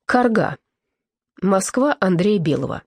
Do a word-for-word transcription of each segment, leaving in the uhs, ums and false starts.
Карга. Москва Андрея Белого.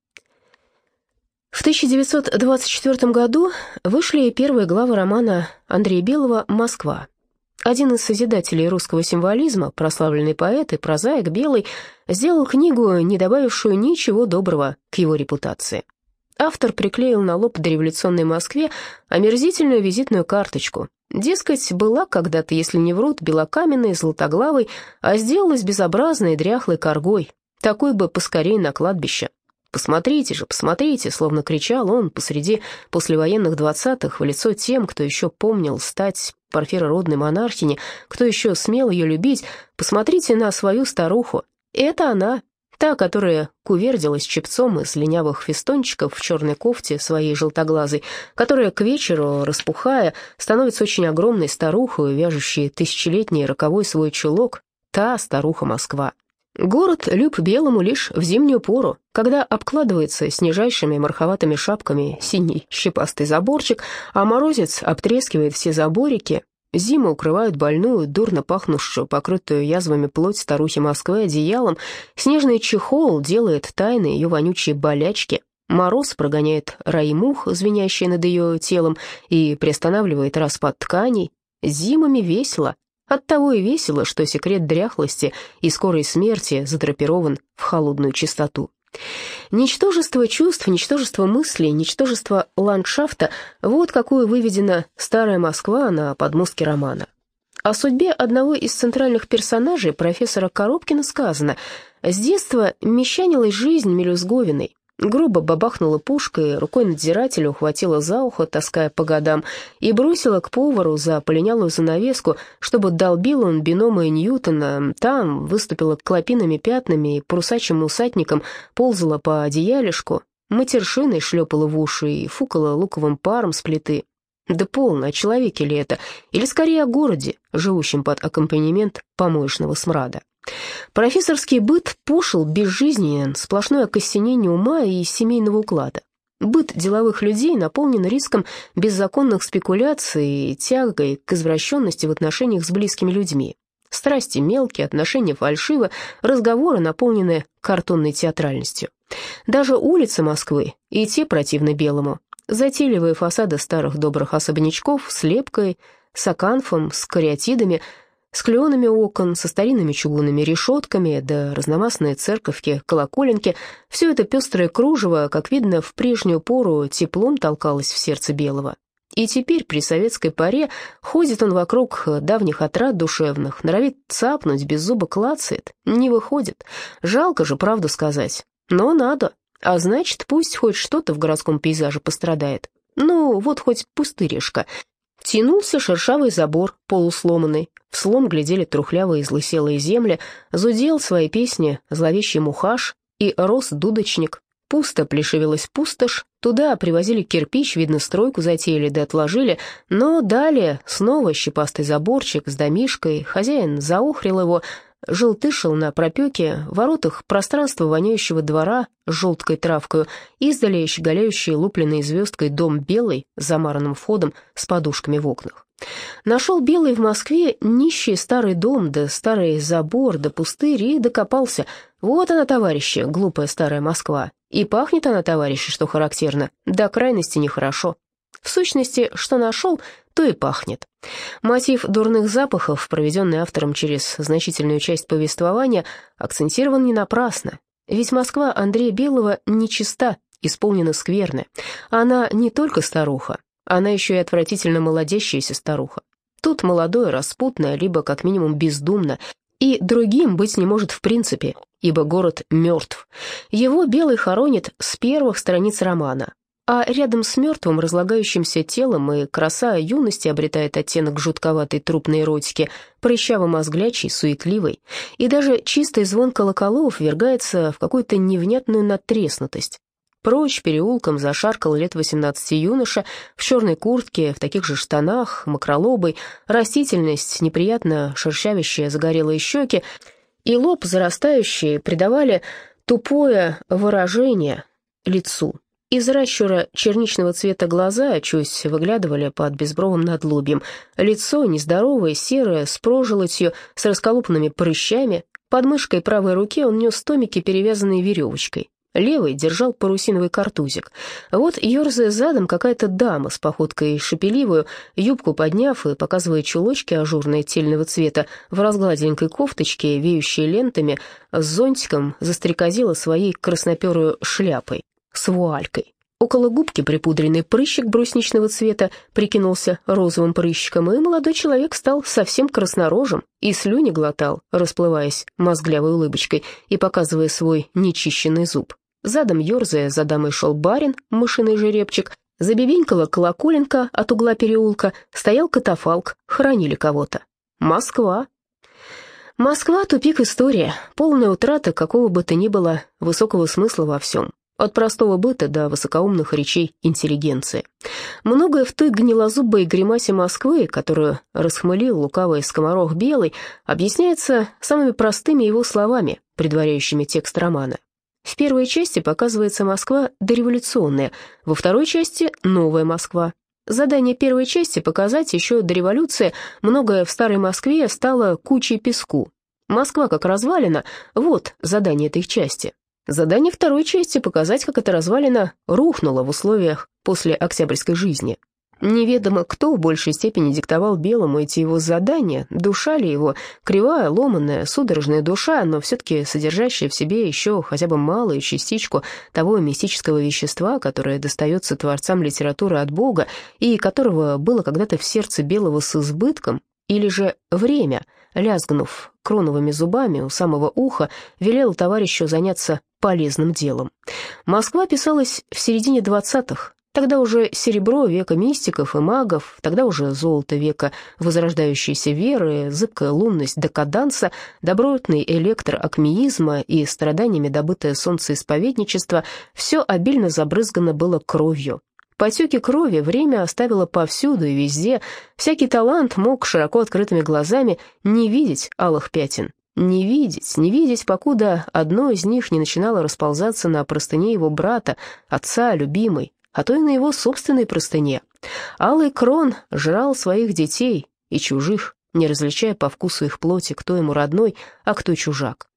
В тысяча девятьсот двадцать четвёртом году вышли первые главы романа Андрея Белого «Москва». Один из созидателей русского символизма, прославленный поэт и прозаик Белый, сделал книгу, не добавившую ничего доброго к его репутации. Автор приклеил на лоб дореволюционной Москве омерзительную визитную карточку. Дескать, была когда-то, если не врут, белокаменной, златоглавой, а сделалась безобразной, дряхлой коргой. Такой бы поскорей на кладбище. «Посмотрите же, посмотрите!» — словно кричал он посреди послевоенных двадцатых в лицо тем, кто еще помнил стать порфирородной монархини, кто еще смел ее любить. «Посмотрите на свою старуху. Это она, та, которая кувердилась чепцом из линявых фестончиков в черной кофте своей желтоглазой, которая к вечеру, распухая, становится очень огромной старухой, вяжущей тысячелетний роковой свой чулок, та старуха Москва. Город люб Белому лишь в зимнюю пору, когда обкладывается снежайшими морховатыми шапками синий щепастый заборчик, а морозец обтрескивает все заборики. Зиму укрывают больную, дурно пахнущую, покрытую язвами плоть старухи Москвы одеялом, снежный чехол делает тайны ее вонючие болячки, мороз прогоняет раи мух, звенящие над ее телом, и приостанавливает распад тканей. Зимами весело. Оттого и весело, что секрет дряхлости и скорой смерти задрапирован в холодную чистоту. Ничтожество чувств, ничтожество мыслей, ничтожество ландшафта — вот какую выведена старая Москва на подмостке романа. О судьбе одного из центральных персонажей, профессора Коробкина, сказано: «С детства мещанилась жизнь мелюзговиной». Грубо бабахнула пушкой, рукой надзирателя ухватила за ухо, таская по годам, и бросила к повару за полинялую занавеску, чтобы долбил он биномы Ньютона. Там выступила клопиными пятнами и парусачьим усатником ползала по одеялишку, матершиной шлепала в уши и фукала луковым паром с плиты. Да полно, о человеке ли это? Или скорее о городе, живущем под аккомпанемент помоечного смрада? Профессорский быт пошел, безжизненен, сплошное окостенение ума и семейного уклада. Быт деловых людей наполнен риском беззаконных спекуляций и тягой к извращенности в отношениях с близкими людьми. Страсти мелкие, отношения фальшивы, разговоры наполнены картонной театральностью. Даже улицы Москвы, и те противны Белому. Затейливые фасады старых добрых особнячков с лепкой, с аканфом, с кариатидами, с кленами окон, со старинными чугунными решетками, да разномастные церковки, колоколенки — все это пестрое кружево, как видно, в прежнюю пору теплом толкалось в сердце Белого. И теперь при советской поре ходит он вокруг давних отрад душевных, норовит цапнуть, без зуба клацает, не выходит. Жалко же, правду сказать, но надо, а значит, пусть хоть что-то в городском пейзаже пострадает. Ну, вот хоть пустыришка. Тянулся шершавый забор, полусломанный, в слом глядели трухлявые излыселые земли, зудел свои песни зловещий мухаш и рос дудочник. Пусто плешивилась пустошь, туда привозили кирпич, видно, стройку затеяли да отложили, но далее снова щепастый заборчик с домишкой, хозяин заохрил его, желтышил на пропеке, в воротах пространство воняющего двора с желткой травкою, издали щеголяющий лупленной звездкой дом Белый с замаранным входом с подушками в окнах. Нашел Белый в Москве нищий старый дом, да старый забор, да пустырь, и докопался. Вот она, товарищи, глупая старая Москва. И пахнет она, товарищи, что характерно, до крайности нехорошо. В сущности, что нашел, то и пахнет. Мотив дурных запахов, проведенный автором через значительную часть повествования, акцентирован не напрасно. Ведь Москва Андрея Белого нечиста, исполнена скверно. Она не только старуха, она еще и отвратительно молодящаяся старуха. Тут молодое, распутное, либо как минимум бездумно, и другим быть не может в принципе, ибо город мертв. Его Белый хоронит с первых страниц романа, а рядом с мертвым разлагающимся телом и краса юности обретает оттенок жутковатой трупной эротики, прыщаво-мозглячей, суетливой, и даже чистый звон колоколов ввергается в какую-то невнятную надтреснутость. Прочь переулком зашаркал лет восемнадцати юноша в черной куртке, в таких же штанах, мокролобый, растительность, неприятно шершавящие загорелые щеки и лоб зарастающий придавали тупое выражение лицу. Из ращура черничного цвета глаза чуть выглядывали под безбровым надлобьем. Лицо нездоровое, серое, с прожилотью, с расколупанными прыщами, Под мышкой правой руки он нес томики, перевязанные веревочкой. Левый держал парусиновый картузик. Вот, ерзая задом, какая-то дама с походкой шепеливую, юбку подняв и показывая чулочки ажурные тельного цвета, в разгладенькой кофточке, веющей лентами, с зонтиком застрекозила своей красноперую шляпой с вуалькой. Около губки припудренный прыщик брусничного цвета прикинулся розовым прыщиком, и молодой человек стал совсем краснорожим и слюни глотал, расплываясь мозглявой улыбочкой и показывая свой нечищенный зуб. Задом, ерзая, за дамой шел барин, мышиный жеребчик, забебенькала колоколенка от угла переулка, стоял катафалк, хоронили кого-то. Москва. Москва — тупик история, полная утрата какого бы то ни было высокого смысла во всем. От простого быта до высокоумных речей интеллигенции. Многое в той гнилозубой гримасе Москвы, которую расхмылил лукавый скоморох Белый, объясняется самыми простыми его словами, предваряющими текст романа. В первой части показывается Москва дореволюционная, во второй части — новая Москва. Задание первой части — показать еще до революции многое в старой Москве стало кучей песку. Москва как развалина — вот задание этой части. Задание второй части — показать, как эта развалина рухнула в условиях после октябрьской жизни. Неведомо, кто в большей степени диктовал Белому эти его задания, душа ли его, кривая, ломаная, судорожная душа, но все-таки содержащая в себе еще хотя бы малую частичку того мистического вещества, которое достается творцам литературы от Бога и которого было когда-то в сердце Белого с избытком, или же время, лязгнув кроновыми зубами у самого уха, велело товарищу заняться полезным делом. Москва писалась в середине двадцатых. Тогда уже серебро века мистиков и магов, тогда уже золото века возрождающейся веры, зыбкая лунность декаданса, добротный электр акмеизма и страданиями добытое солнцеисповедничество — все обильно забрызгано было кровью. Потеки крови время оставило повсюду и везде. Всякий талант мог широко открытыми глазами не видеть алых пятен. Не видеть, не видеть, покуда одно из них не начинало расползаться на простыне его брата, отца, любимой, а то и на его собственной простыне. Алый крон жрал своих детей и чужих, не различая по вкусу их плоти, кто ему родной, а кто чужак.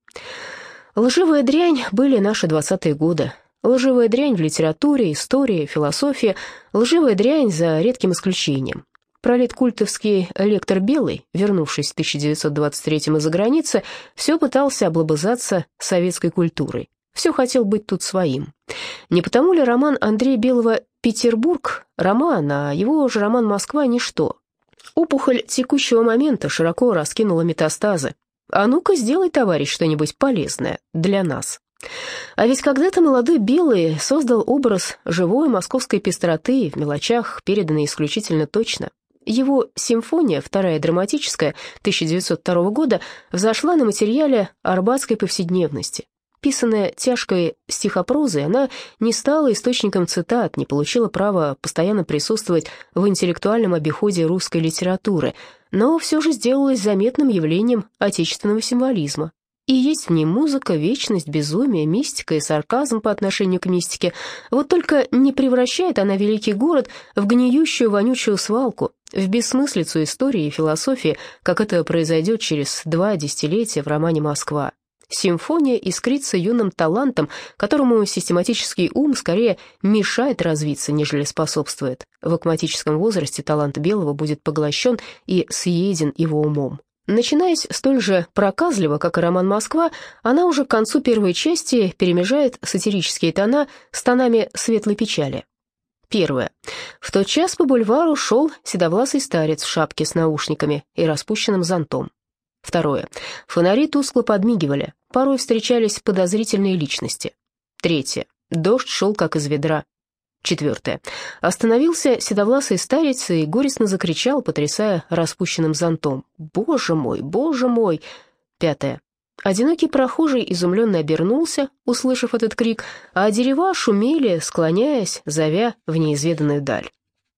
Лживая дрянь были наши двадцатые годы. Лживая дрянь в литературе, истории, философии, лживая дрянь за редким исключением. Пролеткультовский лектор Белый, вернувшись в тысяча девятьсот двадцать третьем из-за границы, все пытался облобызаться советской культурой. Все хотел быть тут своим. Не потому ли роман Андрея Белого «Петербург» — роман, а его же роман «Москва» — ничто? Опухоль текущего момента широко раскинула метастазы. А ну-ка, сделай, товарищ, что-нибудь полезное для нас. А ведь когда-то молодой Белый создал образ живой московской пестроты, в мелочах переданный исключительно точно. Его «Симфония», вторая драматическая, тысяча девятьсот второго года, взошла на материале арбатской повседневности. Писанная тяжкой стихопрозой, она не стала источником цитат, не получила права постоянно присутствовать в интеллектуальном обиходе русской литературы, но все же сделалась заметным явлением отечественного символизма. И есть в ней музыка, вечность, безумие, мистика и сарказм по отношению к мистике. Вот только не превращает она великий город в гниющую вонючую свалку, в бессмыслицу истории и философии, как это произойдет через два десятилетия в романе «Москва». Симфония искрится юным талантом, которому систематический ум скорее мешает развиться, нежели способствует. В акматическом возрасте талант Белого будет поглощен и съеден его умом. Начинаясь столь же проказливо, как и роман «Москва», она уже к концу первой части перемежает сатирические тона с тонами светлой печали. Первое. В тот час по бульвару шел седовласый старец в шапке с наушниками и распущенным зонтом. Второе. Фонари тускло подмигивали, порой встречались подозрительные личности. Третье. Дождь шел как из ведра. Четвертое. Остановился седовласый старец и горестно закричал, потрясая распущенным зонтом: «Боже мой, боже мой!» Пятое. Одинокий прохожий изумленно обернулся, услышав этот крик, а дерева шумели, склоняясь, зовя в неизведанную даль.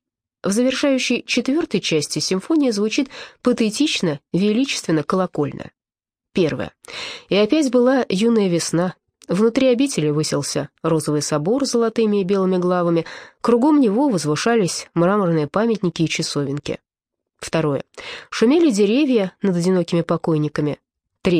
В завершающей четвертой части симфония звучит патетично, величественно, колокольно. Первое. И опять была юная весна. Внутри обители высился розовый собор с золотыми и белыми главами, кругом него возвышались мраморные памятники и часовенки. Второе. Шумели деревья над одинокими покойниками. Третье.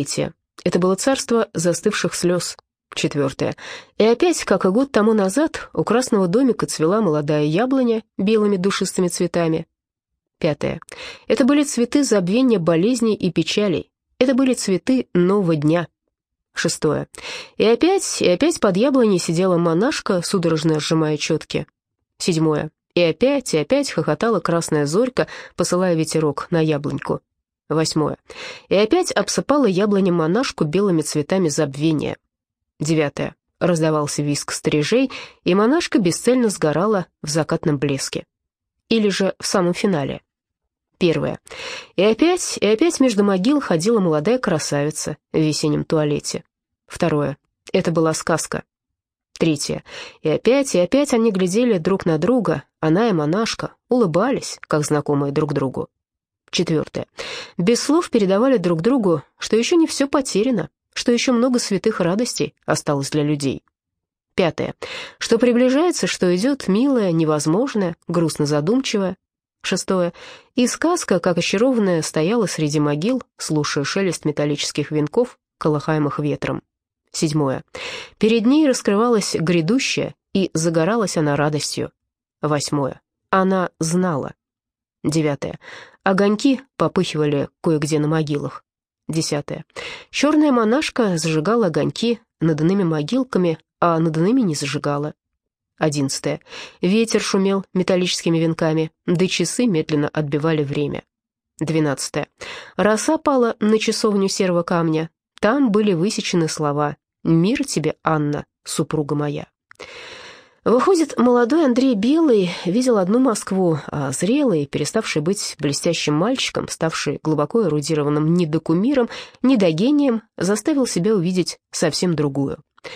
Это было царство застывших слез. Четвертое. И опять, как и год тому назад, у красного домика цвела молодая яблоня белыми душистыми цветами. Пятое. Это были цветы забвения болезней и печалей. Это были цветы нового дня. Шестое. И опять, и опять под яблоней сидела монашка, судорожно сжимая четки. Седьмое. И опять, и опять хохотала красная зорька, посылая ветерок на яблоньку. Восьмое. И опять обсыпала яблоня монашку белыми цветами забвения. Девятое. Раздавался визг стрижей, и монашка бесцельно сгорала в закатном блеске. Или же в самом финале. Первое. И опять, и опять между могил ходила молодая красавица в весеннем туалете. Второе. Это была сказка. Третье. И опять, и опять они глядели друг на друга, она и монашка, улыбались, как знакомые друг другу. Четвертое. Без слов передавали друг другу, что еще не все потеряно, что еще много святых радостей осталось для людей. Пятое. Что приближается, что идет милое, невозможное, грустно-задумчивое. Шестое. И сказка, как очарованная, стояла среди могил, слушая шелест металлических венков, колыхаемых ветром. Седьмое. Перед ней раскрывалось грядущее, и загоралась она радостью. Восьмое. Она знала. Девятое. Огоньки попыхивали кое-где на могилах. Десятое. Черная монашка зажигала огоньки над иными могилками, а над иными не зажигала. Одиннадцатое. Ветер шумел металлическими венками, да часы медленно отбивали время. Двенадцатое. Роса пала на часовню серого камня. Там были высечены слова «Мир тебе, Анна, супруга моя». Выходит, молодой Андрей Белый видел одну Москву, а зрелый, переставший быть блестящим мальчиком, ставший глубоко эрудированным недокумиром, недогением, заставил себя увидеть совсем другую.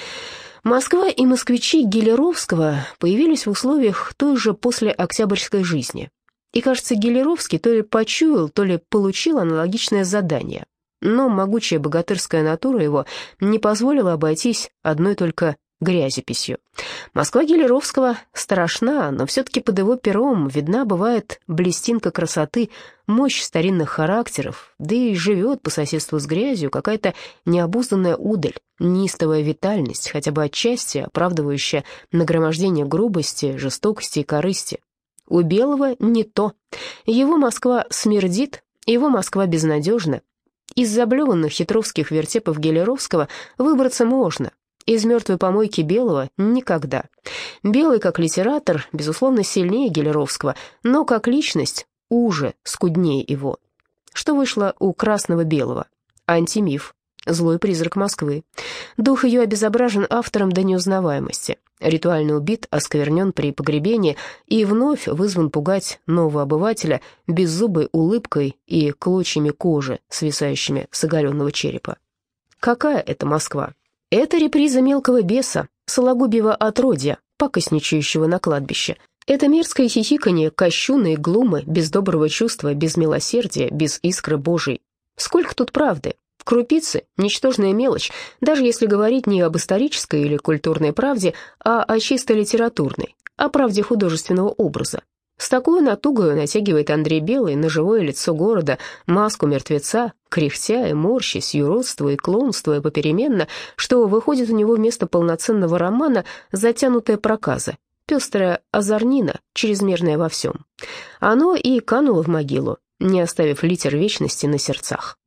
Москва и москвичи Гелеровского появились в условиях той же послеоктябрьской жизни. И, кажется, Гелеровский то ли почуял, то ли получил аналогичное задание. Но могучая богатырская натура его не позволила обойтись одной только грязеписью. Москва Гелеровского страшна, но все-таки под его пером видна бывает блестинка красоты, мощь старинных характеров, да и живет по соседству с грязью какая-то необузданная удаль, неистовая витальность, хотя бы отчасти оправдывающая нагромождение грубости, жестокости и корысти. У Белого не то. Его Москва смердит, его Москва безнадежна. Из заблеванных хитровских вертепов Гелеровского выбраться можно. Из мертвой помойки Белого никогда. Белый, как литератор, безусловно, сильнее Гелеровского, но как личность уже скуднее его. Что вышло у Красного Белого? Антимиф, злой призрак Москвы. Дух ее обезображен автором до неузнаваемости. Ритуально убит, осквернен при погребении и вновь вызван пугать нового обывателя беззубой улыбкой и клочьями кожи, свисающими с оголенного черепа. Какая это Москва? Это реприза мелкого беса, сологубьего отродья, пакостничающего на кладбище. Это мерзкое хихиканье, кощуны и глумы, без доброго чувства, без милосердия, без искры Божией. Сколько тут правды? Крупицы — ничтожная мелочь, даже если говорить не об исторической или культурной правде, а о чисто литературной, о правде художественного образа. С такой натугою натягивает Андрей Белый на живое лицо города маску мертвеца, кряхтя и морщась, юродствуя и клоунствуя попеременно, что выходит у него вместо полноценного романа затянутая проказа, пестрая озорнина, чрезмерная во всем. Оно и кануло в могилу, не оставив литер вечности на сердцах.